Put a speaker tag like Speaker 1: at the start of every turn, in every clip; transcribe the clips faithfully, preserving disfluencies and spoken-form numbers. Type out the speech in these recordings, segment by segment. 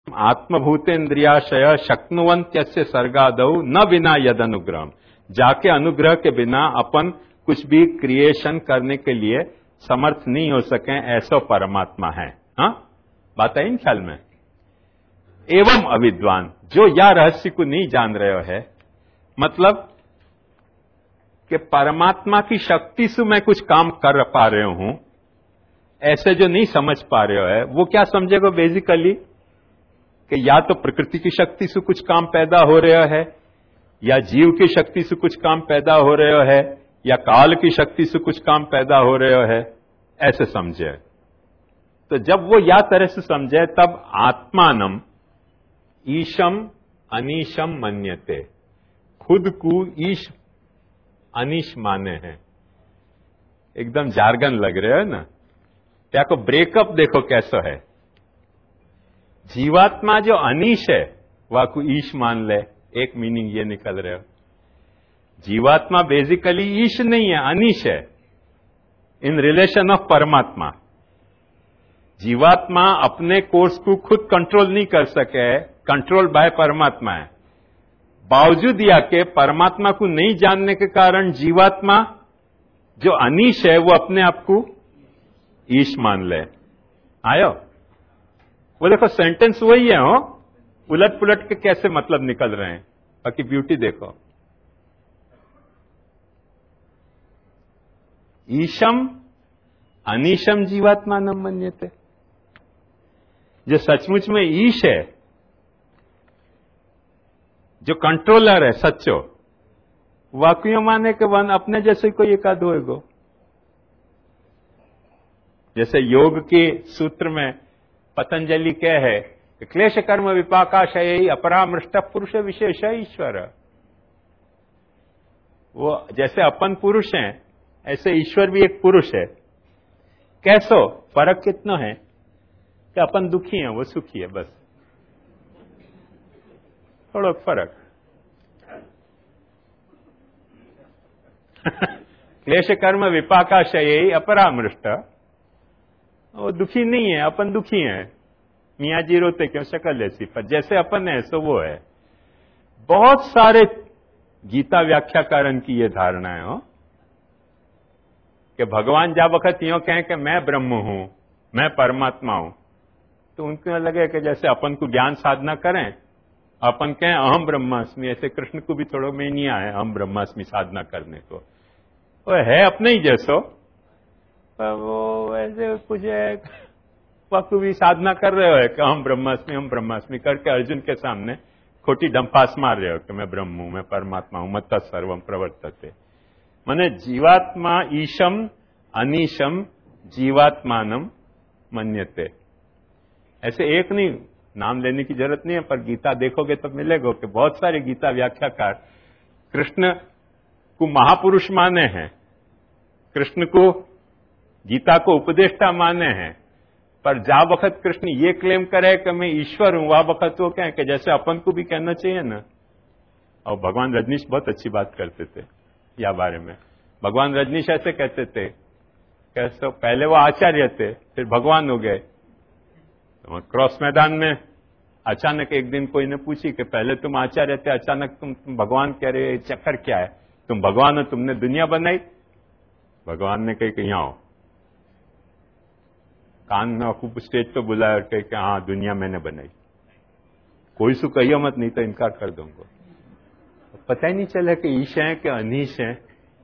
Speaker 1: आत्मभूतेन्द्रियाशय शक्नुवंत्यस्य सर्गादौ न बिना यद अनुग्रह, जाके अनुग्रह के बिना अपन कुछ भी क्रिएशन करने के लिए समर्थ नहीं हो सके, ऐसा परमात्मा है। हाँ, बात है इन ख्याल में। एवं अविद्वान, जो या रहस्य को नहीं जान रहे है, मतलब कि परमात्मा की शक्ति से मैं कुछ काम कर पा रहे हूं, ऐसे जो नहीं समझ पा रहे है, वो क्या समझेगा बेसिकली कि या तो प्रकृति की शक्ति से कुछ काम पैदा हो रहा है, या जीव की शक्ति से कुछ काम पैदा हो रहा है, या काल की शक्ति से कुछ काम पैदा हो रहा है, ऐसे समझे। तो जब वो या तरह से समझे तब आत्मानम ईशम अनीशम मन्यते, खुद को ईश अनीश माने हैं। एकदम जार्गन लग रहे है ना। क्या को ब्रेकअप देखो कैसा है। जीवात्मा जो अनीश है वह को ईश मान ले, एक मीनिंग ये निकल रहे हो। जीवात्मा बेसिकली ईश नहीं है, अनीश है इन रिलेशन ऑफ परमात्मा। जीवात्मा अपने कोर्स को खुद कंट्रोल नहीं कर सके, कंट्रोल बाय परमात्मा है। बावजूद या के परमात्मा को नहीं जानने के कारण जीवात्मा जो अनीश है वो अपने आप को ईश मान ले। आयो वो देखो सेंटेंस वही है, हो उलट पुलट के कैसे मतलब निकल रहे हैं। बाकी ब्यूटी देखो, ईशम अनीशम जीवात्मा न मन्यते। जो सचमुच में ईश है, जो कंट्रोलर है सच्चो, वाक्यों माने के वन अपने जैसे कोई एकाद होएगो। जैसे योग के सूत्र में पतंजलि क्या है कि क्लेश कर्म विपाकाशय अपरामृष्ट पुरुष विशेष ईश्वर। वो जैसे अपन पुरुष हैं ऐसे ईश्वर भी एक पुरुष है। कैसो फर्क कितना है कि अपन दुखी हैं वो सुखी है, बस थोड़ा फर्क। क्लेश कर्म विपाकाशय अपरामृष्ट, वो दुखी नहीं है, अपन दुखी हैं। मियाँ जी रोते क्यों, शक्ल ऐसी, पर जैसे अपन है सो वो है। बहुत सारे गीता व्याख्याकारन की ये धारणा है हो कि भगवान जा वक्त यो कहें कि मैं ब्रह्म हूं, मैं परमात्मा हूं, तो उनको लगे कि जैसे अपन को ज्ञान साधना करें, अपन कहें अहम ब्रह्मास्मि, ऐसे कृष्ण को भी थोड़ा मेनिया है अहम ब्रह्मास्मि साधना करने को। वो है अपने ही जैसो, पर वो ऐसे कुछ वक्त भी साधना कर रहे हो कि हम ब्रह्मास्मि हम ब्रह्मास्मि करके अर्जुन के सामने खोटी डंपास मार रहे हो कि मैं ब्रह्म हूं, मैं परमात्मा हूं, मत्त सर्वम प्रवर्तते। माने जीवात्मा ईशम अनीशम जीवात्मानम मन्यते। ऐसे एक नहीं, नाम लेने की जरूरत नहीं है, पर गीता देखोगे तो मिलेगा कि बहुत सारे गीता व्याख्याकार कृष्ण को महापुरुष माने हैं, कृष्ण को गीता को उपदेष्टा माने हैं, पर जा वक्त कृष्ण ये क्लेम करे कि मैं ईश्वर हूं, वह वक्त वो कहें कि जैसे अपन को भी कहना चाहिए ना। और भगवान रजनीश बहुत अच्छी बात करते थे या बारे में। भगवान रजनीश ऐसे कहते थे, कैसे पहले वो आचार्य थे फिर भगवान हो गए। तो क्रॉस मैदान में अचानक एक दिन कोई ने पूछी कि पहले तुम आचार्य थे, अचानक तुम, तुम भगवान कह रहे, चक्कर क्या है, तुम भगवान हो, तुमने दुनिया बनाई। भगवान ने कही कि यहां आओ, कान में खूब स्टेज पे बुलाया और कही कि हाँ दुनिया मैंने बनाई, कोई सु कहियो मत नहीं तो इनकार कर दूंगा। पता ही नहीं चला कि ईश है कि अनीश है।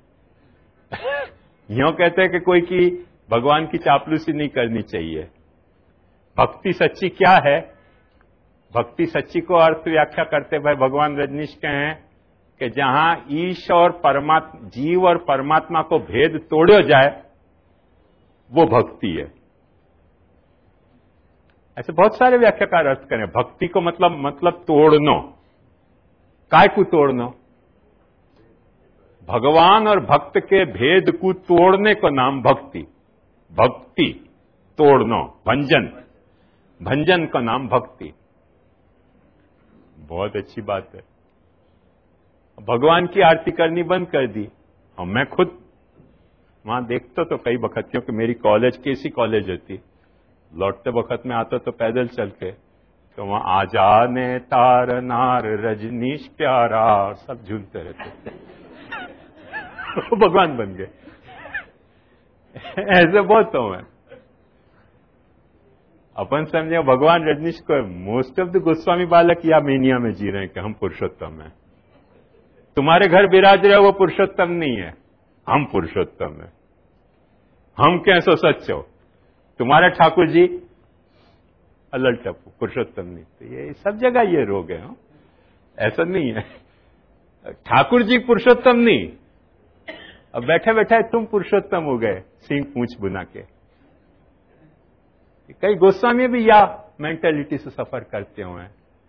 Speaker 1: यो कहते हैं कि कोई की भगवान की चापलूसी नहीं करनी चाहिए। भक्ति सच्ची क्या है, भक्ति सच्ची को अर्थ व्याख्या करते भाई भगवान रजनीश के हैं कि जहां ईश और परमात्मा, जीव और परमात्मा को भेद तोड़ो जाए वो भक्ति है। ऐसे बहुत सारे व्याख्याकार अर्थ करें। भक्ति को मतलब मतलब तोड़नो, काय को तोड़नो, भगवान और भक्त के भेद को तोड़ने को नाम भक्ति। भक्ति तोड़नो, भंजन, भंजन का नाम भक्ति। बहुत अच्छी बात है। भगवान की आरती करनी बंद कर दी। और मैं खुद वहां देखता तो कई वक्त, क्योंकि मेरी कॉलेज केसी कॉलेज होती, लौटते वक्त में आता तो पैदल चल के, तो वहां आजा ने तार नार रजनीश प्यारा सब झूमते रहते थे। वो भगवान बन गए। ऐसे बहुत हो मैं अपन समझे भगवान रजनीश को। मोस्ट ऑफ द गोस्वामी बालक या मेनिया में जी रहे हैं कि हम पुरुषोत्तम हैं। तुम्हारे घर विराज रहे वो पुरुषोत्तम नहीं है, हम पुरुषोत्तम है। हम कैसो सच हो, तुम्हारे ठाकुर जी अलल टप्पू, पुरुषोत्तम नहीं। तो ये सब जगह ये रोग है। हो? ऐसा नहीं है ठाकुर जी पुरुषोत्तम नहीं, अब बैठे बैठे तुम पुरुषोत्तम हो गए सिंह पूंछ बुना के। कई गोस्वामी भी या मेंटेलिटी से सफर करते हुए।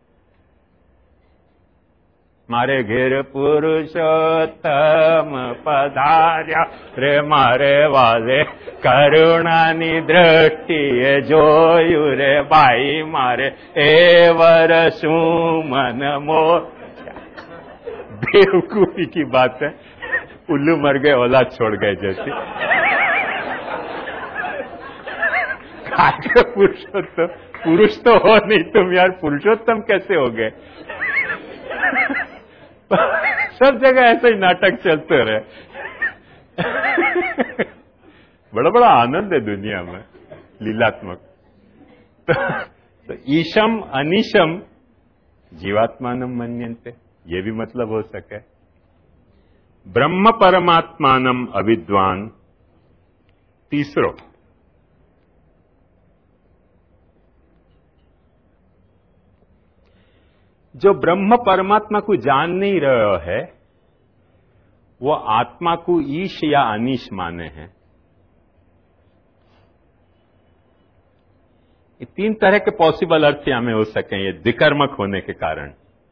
Speaker 1: मारे घेर पुरुषोत्तम पधार्या रे मारे वाले करुणानी दृष्टि जोयु रे भाई मारे ए वरसू मन मोर। बेवकूफी की बात है, उल्लू मर गए औलाद छोड़ गए जैसे। पुरुषोत्तम पुरुष तो हो नहीं तुम यार, पुरुषोत्तम कैसे हो गए? सब जगह ऐसे ही नाटक चलते रहे। बड़ा बड़ा आनंद है दुनिया में लीलात्मक। तो, तो ईशम अनिशम जीवात्मानम मन्यन्ते, ये भी मतलब हो सके। ब्रह्म परमात्मानम अविद्वान। तीसरो, जो ब्रह्म परमात्मा को जान नहीं रहा है वो आत्मा को ईश या अनीश माने हैं। ये तीन तरह के पॉसिबल अर्थ यहां में हो सके, ये द्विकर्मक होने के कारण।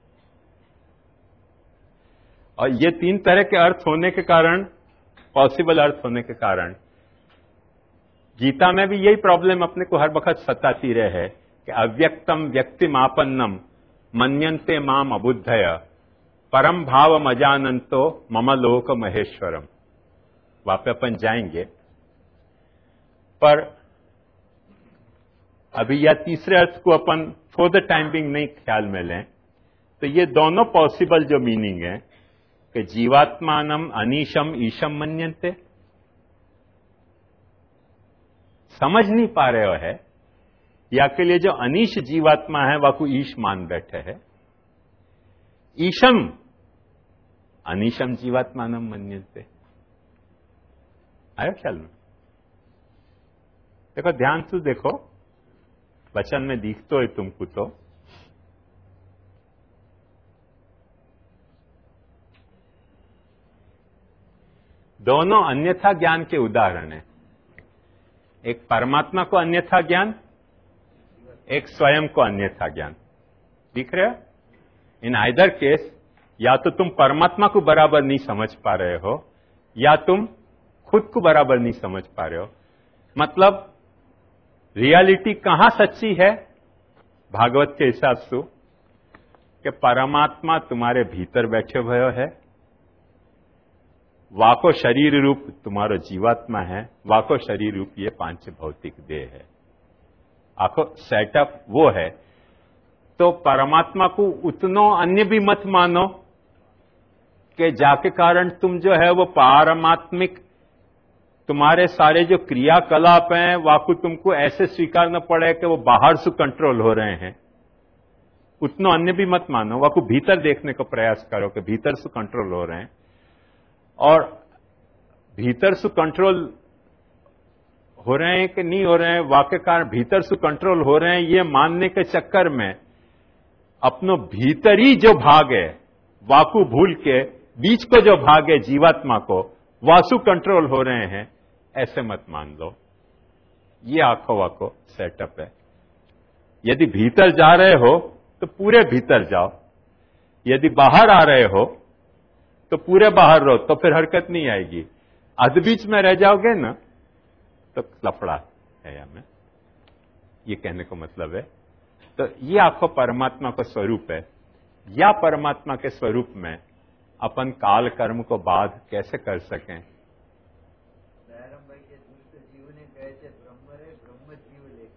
Speaker 1: और ये तीन तरह के अर्थ होने के कारण, पॉसिबल अर्थ होने के कारण, गीता में भी यही प्रॉब्लम अपने को हर वक्त सताती रहे है कि अव्यक्तम व्यक्तिमापन्नम मन्यन्ते माम अबुद्धय परम भाव मजानंतो मम लोक महेश्वरम। वहां पे अपन जाएंगे, पर अभी यह तीसरे अर्थ को अपन फॉर द टाइम बिंग नहीं ख्याल में लें। तो ये दोनों पॉसिबल जो मीनिंग है कि जीवात्मानम अनीशम ईशम मन्यन्ते, समझ नहीं पा रहे हो है, या के लिए जो अनीश जीवात्मा है वह को ईश मान बैठे है। ईशम अनीशम जीवात्मानम मन्यन्ते। आया ख्याल में? देखो ध्यान से देखो, वचन में दिखतो है तुमको तो दोनों अन्यथा ज्ञान के उदाहरण हैं। एक परमात्मा को अन्यथा ज्ञान, एक स्वयं को अन्यथा ज्ञान। दिख रहे हो? इन आइदर केस या तो तुम परमात्मा को बराबर नहीं समझ पा रहे हो या तुम खुद को बराबर नहीं समझ पा रहे हो। मतलब रियलिटी कहां सच्ची है भागवत के हिसाब से कि परमात्मा तुम्हारे भीतर बैठे हुए है, वाको शरीर रूप तुम्हारा जीवात्मा है, वाको शरीर रूप ये पांच भौतिक देह है। आखो सेटअप वो है। तो परमात्मा को उतनो अन्य भी मत मानो कि जाके कारण तुम जो है वो पारमात्मिक, तुम्हारे सारे जो क्रियाकलाप हैं वाकु तुमको ऐसे स्वीकारना पड़े कि वो बाहर से कंट्रोल हो रहे हैं। उतनो अन्य भी मत मानो, वाकु भीतर देखने का प्रयास करो कि भीतर से कंट्रोल हो रहे हैं। और भीतर से कंट्रोल हो रहे हैं कि नहीं हो रहे हैं, वाक्य कारण भीतर से कंट्रोल हो रहे हैं, ये मानने के चक्कर में अपनो भीतरी जो भाग है वाकु भूल के बीच को जो भाग है जीवात्मा को वासु कंट्रोल हो रहे हैं, ऐसे मत मान लो। ये आंखों वाको सेटअप है। यदि भीतर जा रहे हो तो पूरे भीतर जाओ, यदि बाहर आ रहे हो तो पूरे बाहर रहो, तो फिर हरकत नहीं आएगी। अध बीच में रह जाओगे ना तो लफड़ा है हमें, ये कहने को मतलब है। तो ये आपको परमात्मा का स्वरूप है। या परमात्मा के स्वरूप में अपन काल कर्म को बाध कैसे कर सकें?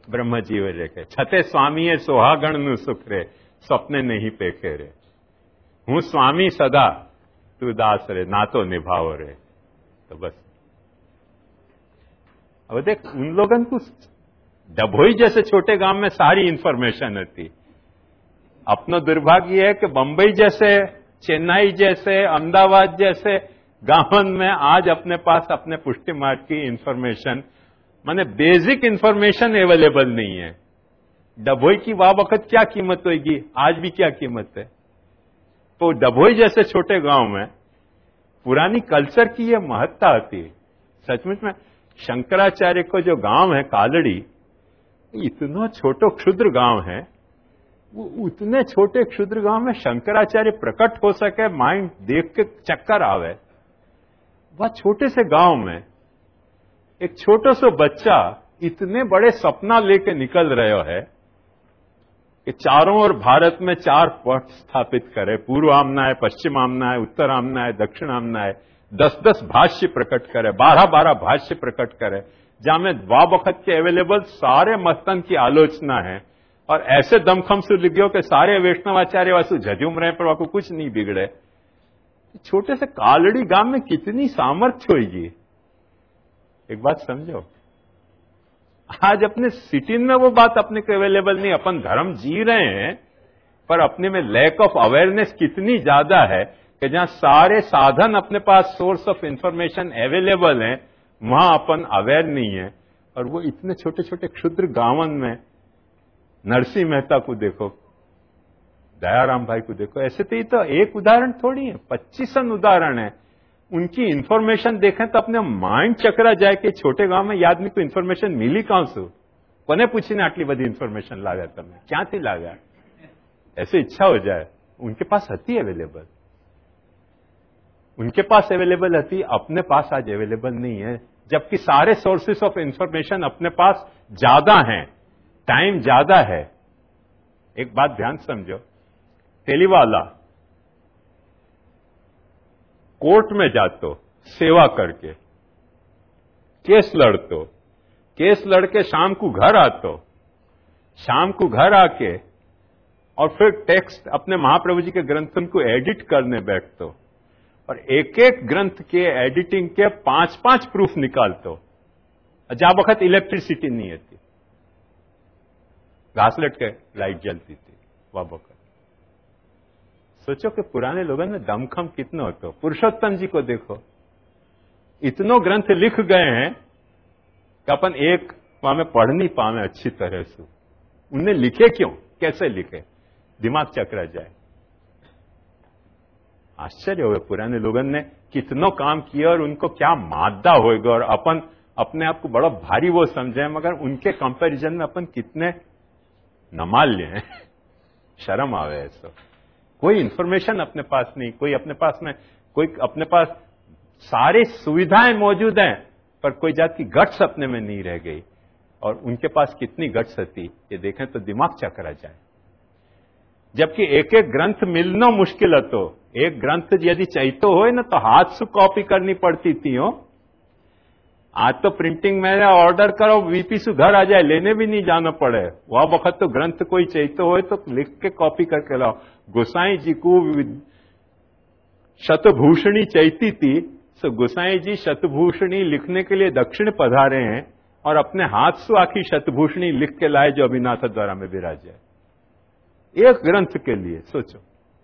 Speaker 1: બ્રહ્મજીવે લેખે, છતે સ્વામીએ સોહાગણનું સુખ રે, સ્વપ્ને નહીં પેખે રે. હું स्वामी सदा तू दास रे, नातो निभाओ रे. तो बस अब देख, उन लोगों को डभोई जैसे छोटे गांव में सारी इंफॉर्मेशन होती. अपना दुर्भाग्य है कि बंबई जैसे, चेन्नई जैसे, अहमदाबाद जैसे गांवन में आज अपने पास अपने पुष्टि मार्ग की इंफॉर्मेशन, माने बेसिक इंफॉर्मेशन अवेलेबल नहीं है. डभोई की वाह वक्त क्या कीमत होगी, आज भी क्या कीमत है. तो डभोई जैसे छोटे गांव में पुरानी कल्चर की ये महत्ता होती है. सचमुच में शंकराचार्य को जो गांव है कालड़ी, इतना छोटो क्षुद्र गांव है, वो उतने छोटे क्षुद्र गांव में शंकराचार्य प्रकट हो सके, माइंड देख के चक्कर आवे. वह छोटे से गांव में एक छोटो सो बच्चा इतने बड़े सपना लेके निकल रहे है कि चारों ओर भारत में चार पथ स्थापित करे, पूर्व आमना है, पश्चिम आमना है, उत्तर आमना है, दक्षिण आमना है, दस दस भाष्य प्रकट करे, बारह बारह भाष्य प्रकट करे, जहां में द्वा वक्त के अवेलेबल सारे मतन की आलोचना है. और ऐसे दमखम से लिखियो कि सारे वैष्णवाचार्य वासु झझूम रहे पर वाको कुछ नहीं बिगड़े. छोटे से कालड़ी गांव में कितनी सामर्थ्य होगी, एक बात समझो. आज अपने सिटी में वो बात अपने को अवेलेबल नहीं. अपन धर्म जी रहे हैं, पर अपने में लैक ऑफ अवेयरनेस कितनी ज्यादा है कि जहां सारे साधन अपने पास सोर्स ऑफ इंफॉर्मेशन अवेलेबल हैं, वहां अपन अवेयर नहीं है. और वो इतने छोटे छोटे क्षुद्र गांवन में नरसिंह मेहता को देखो, दयाराम भाई को देखो. ऐसे तो ये तो एक उदाहरण थोड़ी है, पच्चीसन उदाहरण है. उनकी इंफॉर्मेशन देखें तो अपने माइंड चकरा जाए कि छोटे गांव में ये आदमी को इंफॉर्मेशन मिली कहां से, कोने पूछी ने आटली बड़ी इंफॉर्मेशन लागा, तमें क्यांथी लागा, ऐसे इच्छा हो जाए. उनके पास हती अवेलेबल, उनके पास अवेलेबल हती, अपने पास आज अवेलेबल नहीं है. जबकि सारे सोर्सेस ऑफ इंफॉर्मेशन अपने पास ज्यादा हैं, टाइम ज्यादा है. एक बात ध्यान समझो, तेलीवाला कोर्ट में जातो सेवा करके, केस लड़तो, केस लड़के शाम को घर आतो, शाम को घर आके और फिर टेक्स्ट अपने महाप्रभु जी के ग्रंथन को एडिट करने बैठतो, और एक एक ग्रंथ के एडिटिंग के पांच पांच प्रूफ निकालतो. जा वक्त इलेक्ट्रिसिटी नहीं थी, घासलेट के लाइट जलती थी वह वक्त. सोचो कि पुराने लोगों में दमखम कितना होता. पुरुषोत्तम जी को देखो, इतनो ग्रंथ लिख गए हैं कि अपन एक वहां में पढ़ नहीं पावे अच्छी तरह से. उन्हें लिखे क्यों, कैसे लिखे, दिमाग चकरा जाए. आश्चर्य हुए पुराने लोगों ने कितनो काम किया और उनको क्या मादा होएगा. और अपन अपने आप को बड़ा भारी वो समझे, मगर उनके कंपैरिजन में अपन कितने नमाल्य हैं. शर्म आवे ऐसा. कोई इंफॉर्मेशन अपने पास नहीं, कोई अपने पास में, कोई अपने पास सारी सुविधाएं मौजूद हैं, पर कोई जात की गट्स अपने में नहीं रह गई. और उनके पास कितनी गट्स थी ये देखें तो दिमाग चकरा जाए. जबकि एक एक ग्रंथ मिलना मुश्किल હતો. एक ग्रंथ यदि चाहिए हो ना तो हाथ से कॉपी करनी पड़ती थी. हो आज तो प्रिंटिंग में ऑर्डर करो, वीपी से घर आ जाए, लेने भी नहीं जाना पड़े. वह वक्त तो ग्रंथ कोई चाहिए हो तो लिख के कॉपी करके लाओ. गोसाई जी को शतभूषणी चाहिए थी, तो गोसाई जी शतभूषणी लिखने के लिए दक्षिण पधारे हैं और अपने हाथ से आखी शतभूषणी लिख के लाए जो अभिनाथ द्वारा में विराजे. एक ग्रंथ के लिए सोचो.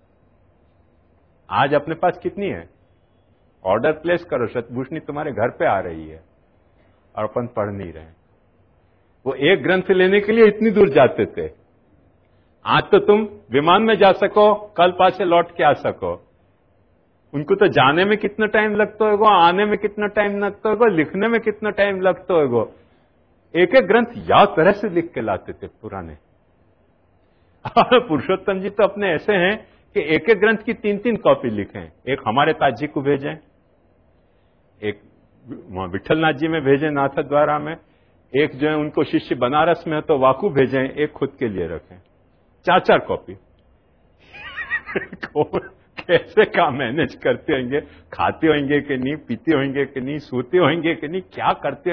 Speaker 1: आज अपने पास कितनी है, ऑर्डर प्लेस करो, शतभूषणी तुम्हारे घर पे आ रही है और अपन पढ़ नहीं रहे. वो एक ग्रंथ लेने के लिए इतनी दूर जाते थे. आज तो तुम विमान में जा सको, कल पासे लौट के आ सको. उनको तो जाने में कितना टाइम लगता होगा, आने में कितना टाइम लगता होगा, लिखने में कितना टाइम लगता होगा. एक एक ग्रंथ या तरह से लिख के लाते थे पुराने. पुरुषोत्तम जी तो अपने ऐसे हैं कि एक एक ग्रंथ की तीन तीन कॉपी लिखें. एक हमारे ताज जी को भेजें, एक विठलनाथ जी में भेजें नाथ द्वारा में, एक जो है उनको शिष्य बनारस में है तो वाकू भेजें, एक खुद के लिए रखें. चार चार कॉपी. कैसे काम मैनेज करते होंगे, खाते होंगे कि नहीं, पीते होंगे कि नहीं, सोते होंगे कि नहीं, क्या करते